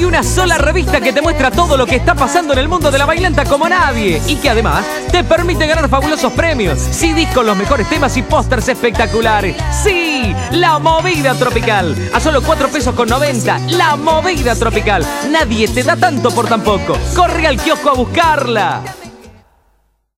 una sola revista que te muestra todo lo que está pasando en el mundo de la bailanta como nadie. Y que además te permite ganar fabulosos premios, CDs con los mejores temas y pósters espectaculares. ¡Sí! La Movida Tropical. A solo 4 pesos con 90. La Movida Tropical. Nadie te da tanto por tan poco. Corre al kiosco a buscarla.